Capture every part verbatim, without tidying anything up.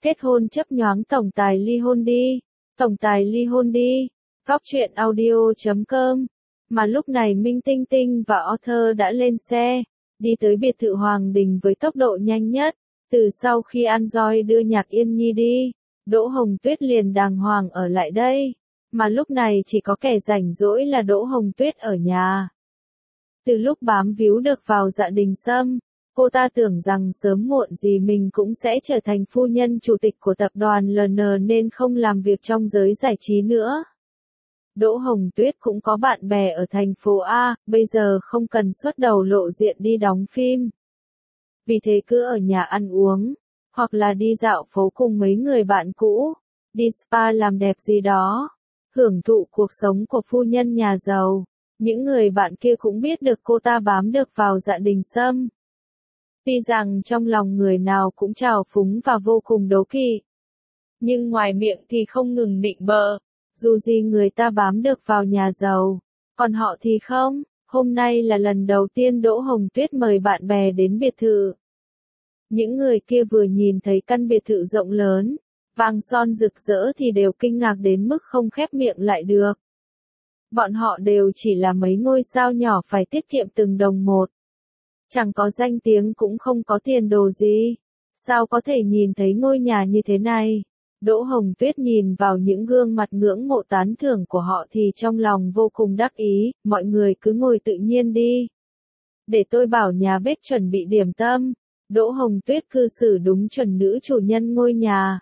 Kết hôn chấp nhoáng tổng tài ly hôn đi. Tổng tài ly hôn đi. Góc truyện audio chấm com. Mà lúc này Minh Tinh Tinh và Arthur đã lên xe, đi tới biệt thự Hoàng Đình với tốc độ nhanh nhất. Từ sau khi An Joy đưa Nhạc Yên Nhi đi, Đỗ Hồng Tuyết liền đàng hoàng ở lại đây. Mà lúc này chỉ có kẻ rảnh rỗi là Đỗ Hồng Tuyết ở nhà. Từ lúc bám víu được vào Dạ Đình Sâm, cô ta tưởng rằng sớm muộn gì mình cũng sẽ trở thành phu nhân chủ tịch của tập đoàn lờ en nên không làm việc trong giới giải trí nữa. Đỗ Hồng Tuyết cũng có bạn bè ở thành phố A, bây giờ không cần xuất đầu lộ diện đi đóng phim. Vì thế cứ ở nhà ăn uống, hoặc là đi dạo phố cùng mấy người bạn cũ, đi spa làm đẹp gì đó, hưởng thụ cuộc sống của phu nhân nhà giàu. Những người bạn kia cũng biết được cô ta bám được vào Dạ Đình Sâm. Tuy rằng trong lòng người nào cũng trào phúng và vô cùng đố kỵ, nhưng ngoài miệng thì không ngừng nịnh bợ. Dù gì người ta bám được vào nhà giàu, còn họ thì không. Hôm nay là lần đầu tiên Đỗ Hồng Tuyết mời bạn bè đến biệt thự. Những người kia vừa nhìn thấy căn biệt thự rộng lớn, vàng son rực rỡ thì đều kinh ngạc đến mức không khép miệng lại được. Bọn họ đều chỉ là mấy ngôi sao nhỏ phải tiết kiệm từng đồng một. Chẳng có danh tiếng cũng không có tiền đồ gì. Sao có thể nhìn thấy ngôi nhà như thế này? Đỗ Hồng Tuyết nhìn vào những gương mặt ngưỡng mộ tán thưởng của họ thì trong lòng vô cùng đắc ý. Mọi người cứ ngồi tự nhiên đi. Để tôi bảo nhà bếp chuẩn bị điểm tâm. Đỗ Hồng Tuyết cư xử đúng chuẩn nữ chủ nhân ngôi nhà.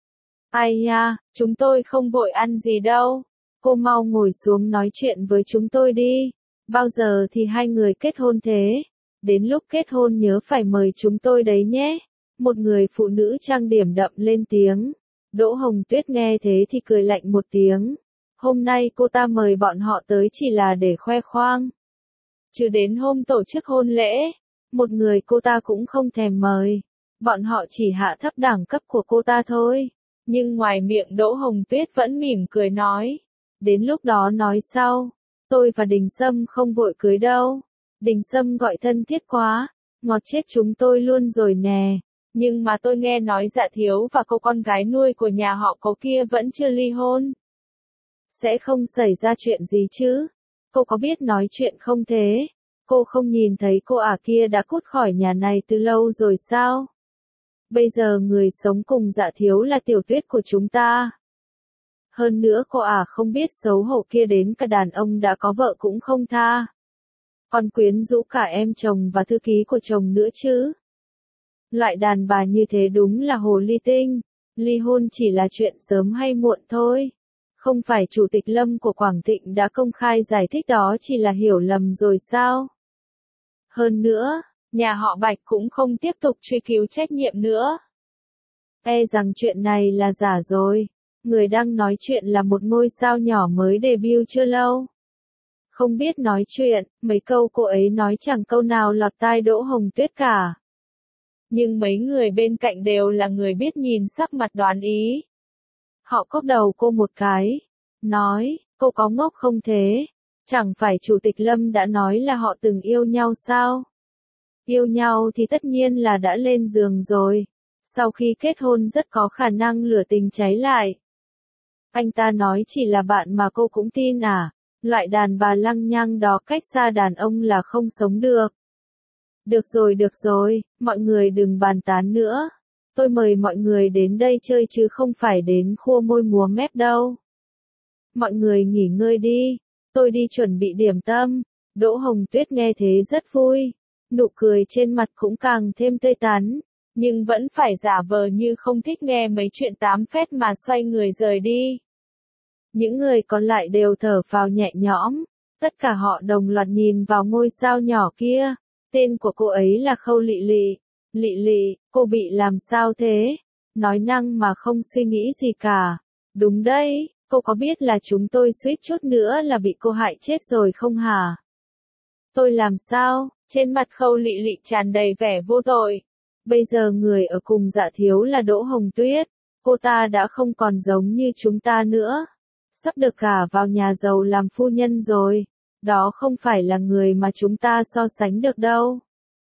Ai nha, chúng tôi không vội ăn gì đâu. Cô mau ngồi xuống nói chuyện với chúng tôi đi. Bao giờ thì hai người kết hôn thế? Đến lúc kết hôn nhớ phải mời chúng tôi đấy nhé. Một người phụ nữ trang điểm đậm lên tiếng. Đỗ Hồng Tuyết nghe thế thì cười lạnh một tiếng. Hôm nay cô ta mời bọn họ tới chỉ là để khoe khoang. Chứ đến hôm tổ chức hôn lễ, một người cô ta cũng không thèm mời. Bọn họ chỉ hạ thấp đẳng cấp của cô ta thôi. Nhưng ngoài miệng Đỗ Hồng Tuyết vẫn mỉm cười nói. Đến lúc đó nói sau. Tôi và Đình Sâm không vội cưới đâu. Đình Sâm gọi thân thiết quá. Ngọt chết chúng tôi luôn rồi nè. Nhưng mà tôi nghe nói Dạ Thiếu và cô con gái nuôi của nhà họ Cố kia vẫn chưa ly hôn. Sẽ không xảy ra chuyện gì chứ? Cô có biết nói chuyện không thế? Cô không nhìn thấy cô ả kia đã cút khỏi nhà này từ lâu rồi sao? Bây giờ người sống cùng Dạ Thiếu là Tiểu Tuyết của chúng ta. Hơn nữa cô ả không biết xấu hổ kia đến cả đàn ông đã có vợ cũng không tha. Còn quyến rũ cả em chồng và thư ký của chồng nữa chứ. Loại đàn bà như thế đúng là hồ ly tinh. Ly hôn chỉ là chuyện sớm hay muộn thôi. Không phải Chủ tịch Lâm của Quảng Thịnh đã công khai giải thích đó chỉ là hiểu lầm rồi sao? Hơn nữa, nhà họ Bạch cũng không tiếp tục truy cứu trách nhiệm nữa. E rằng chuyện này là giả rồi. Người đang nói chuyện là một ngôi sao nhỏ mới debut chưa lâu. Không biết nói chuyện, mấy câu cô ấy nói chẳng câu nào lọt tai Đỗ Hồng Tuyết cả. Nhưng mấy người bên cạnh đều là người biết nhìn sắc mặt đoán ý. Họ cốc đầu cô một cái. Nói, cô có ngốc không thế? Chẳng phải Chủ tịch Lâm đã nói là họ từng yêu nhau sao? Yêu nhau thì tất nhiên là đã lên giường rồi. Sau khi kết hôn rất có khả năng lửa tình cháy lại. Anh ta nói chỉ là bạn mà cô cũng tin à? Loại đàn bà lăng nhăng đó cách xa đàn ông là không sống được. Được rồi được rồi, mọi người đừng bàn tán nữa. Tôi mời mọi người đến đây chơi chứ không phải đến khua môi múa mép đâu. Mọi người nghỉ ngơi đi, tôi đi chuẩn bị điểm tâm. Đỗ Hồng Tuyết nghe thế rất vui. Nụ cười trên mặt cũng càng thêm tươi tắn. Nhưng vẫn phải giả vờ như không thích nghe mấy chuyện tám phét mà xoay người rời đi. Những người còn lại đều thở phào nhẹ nhõm. Tất cả họ đồng loạt nhìn vào ngôi sao nhỏ kia. Tên của cô ấy là Khâu Lị Lị. Lị Lị, cô bị làm sao thế? Nói năng mà không suy nghĩ gì cả. Đúng đấy, cô có biết là chúng tôi suýt chút nữa là bị cô hại chết rồi không hả? Tôi làm sao? Trên mặt Khâu Lị Lị tràn đầy vẻ vô tội. Bây giờ người ở cùng Dạ Thiếu là Đỗ Hồng Tuyết. Cô ta đã không còn giống như chúng ta nữa. Sắp được gả vào nhà giàu làm phu nhân rồi. Đó không phải là người mà chúng ta so sánh được đâu.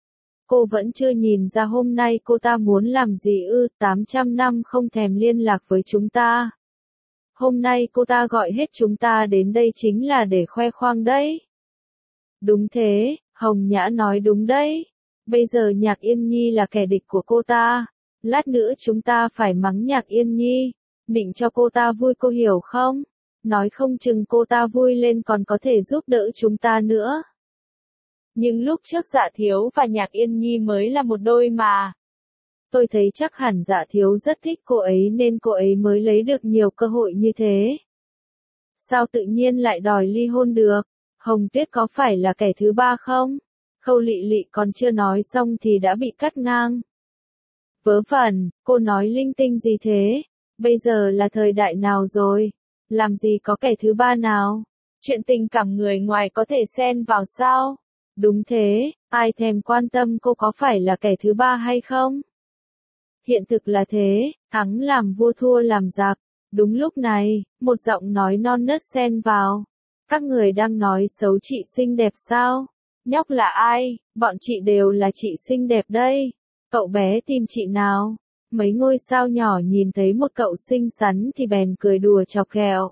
Cô vẫn chưa nhìn ra hôm nay cô ta muốn làm gì ư, tám trăm năm không thèm liên lạc với chúng ta. Hôm nay cô ta gọi hết chúng ta đến đây chính là để khoe khoang đấy. Đúng thế, Hồng Nhã nói đúng đấy. Bây giờ Nhạc Yên Nhi là kẻ địch của cô ta. Lát nữa chúng ta phải mắng Nhạc Yên Nhi, định cho cô ta vui, cô hiểu không? Nói không chừng cô ta vui lên còn có thể giúp đỡ chúng ta nữa. Nhưng lúc trước Dạ Thiếu và Nhạc Yên Nhi mới là một đôi mà. Tôi thấy chắc hẳn Dạ Thiếu rất thích cô ấy nên cô ấy mới lấy được nhiều cơ hội như thế. Sao tự nhiên lại đòi ly hôn được? Hồng Tuyết có phải là kẻ thứ ba không? Khâu Lị Lị còn chưa nói xong thì đã bị cắt ngang. Vớ vẩn, cô nói linh tinh gì thế? Bây giờ là thời đại nào rồi? Làm gì có kẻ thứ ba nào? Chuyện tình cảm người ngoài có thể xen vào sao? Đúng thế, ai thèm quan tâm cô có phải là kẻ thứ ba hay không? Hiện thực là thế, thắng làm vua thua làm giặc. Đúng lúc này, một giọng nói non nớt xen vào. Các người đang nói xấu chị xinh đẹp sao? Nhóc là ai? Bọn chị đều là chị xinh đẹp đây. Cậu bé tìm chị nào? Mấy ngôi sao nhỏ nhìn thấy một cậu xinh xắn thì bèn cười đùa chọc ghẹo.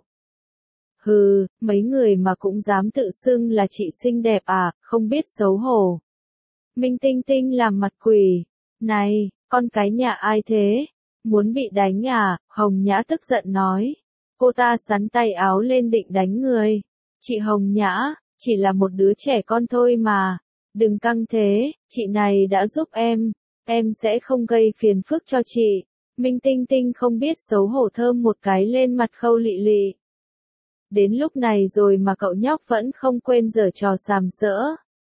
Hừ, mấy người mà cũng dám tự xưng là chị xinh đẹp à, không biết xấu hổ. Minh Tinh Tinh làm mặt quỷ. Này, con cái nhà ai thế? Muốn bị đánh à? Hồng Nhã tức giận nói. Cô ta xắn tay áo lên định đánh người. Chị Hồng Nhã, chỉ là một đứa trẻ con thôi mà. Đừng căng thế, chị này đã giúp em. Em sẽ không gây phiền phức cho chị. Minh Tinh Tinh không biết xấu hổ thơm một cái lên mặt Khâu Lị Lị. Đến lúc này rồi mà cậu nhóc vẫn không quên giở trò sàm sỡ.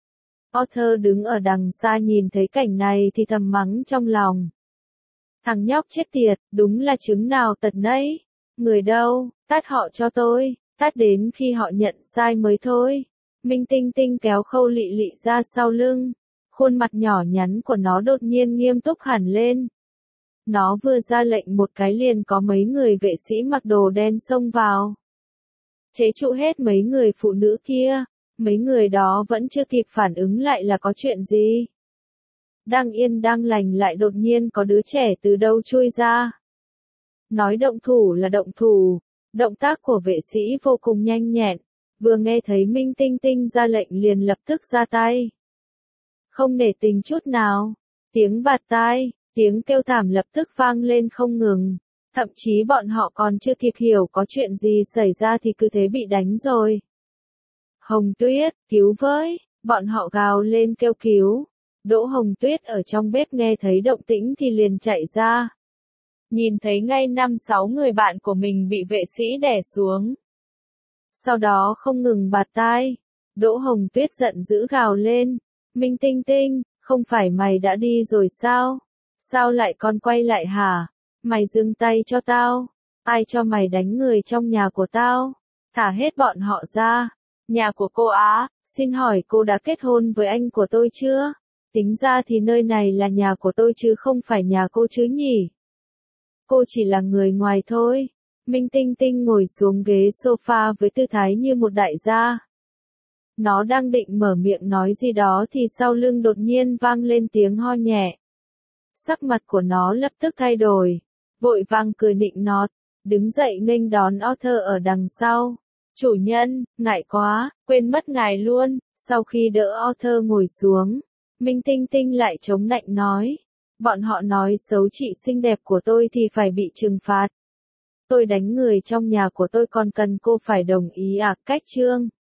Arthur đứng ở đằng xa nhìn thấy cảnh này thì thầm mắng trong lòng. Thằng nhóc chết tiệt, đúng là trứng nào tật nấy. Người đâu, tát họ cho tôi, tát đến khi họ nhận sai mới thôi. Minh Tinh Tinh kéo Khâu Lị Lị ra sau lưng. Khuôn mặt nhỏ nhắn của nó đột nhiên nghiêm túc hẳn lên. Nó vừa ra lệnh một cái liền có mấy người vệ sĩ mặc đồ đen xông vào. Chế trụ hết mấy người phụ nữ kia, mấy người đó vẫn chưa kịp phản ứng lại là có chuyện gì. Đang yên đang lành lại đột nhiên có đứa trẻ từ đâu chui ra. Nói động thủ là động thủ, động tác của vệ sĩ vô cùng nhanh nhẹn, vừa nghe thấy Minh Tinh Tinh ra lệnh liền lập tức ra tay. Không nể tình chút nào, tiếng bạt tai, tiếng kêu thảm lập tức vang lên không ngừng. Thậm chí bọn họ còn chưa kịp hiểu có chuyện gì xảy ra thì cứ thế bị đánh rồi. Hồng Tuyết, cứu với, bọn họ gào lên kêu cứu. Đỗ Hồng Tuyết ở trong bếp nghe thấy động tĩnh thì liền chạy ra. Nhìn thấy ngay năm sáu người bạn của mình bị vệ sĩ đè xuống. Sau đó không ngừng bạt tai. Đỗ Hồng Tuyết giận dữ gào lên. Minh Tinh Tinh, không phải mày đã đi rồi sao? Sao lại còn quay lại hả? Mày dừng tay cho tao. Ai cho mày đánh người trong nhà của tao? Thả hết bọn họ ra. Nhà của cô Á, xin hỏi cô đã kết hôn với anh của tôi chưa? Tính ra thì nơi này là nhà của tôi chứ không phải nhà cô chứ nhỉ? Cô chỉ là người ngoài thôi. Minh Tinh Tinh ngồi xuống ghế sofa với tư thái như một đại gia. Nó đang định mở miệng nói gì đó thì sau lưng đột nhiên vang lên tiếng ho nhẹ. Sắc mặt của nó lập tức thay đổi. Vội vàng cười nịnh nọt, đứng dậy nghênh đón Arthur ở đằng sau. Chủ nhân, ngại quá, quên mất ngài luôn. Sau khi đỡ Arthur ngồi xuống, Minh Tinh Tinh lại chống nạnh nói. Bọn họ nói xấu chị xinh đẹp của tôi thì phải bị trừng phạt. Tôi đánh người trong nhà của tôi còn cần cô phải đồng ý à? Cách chương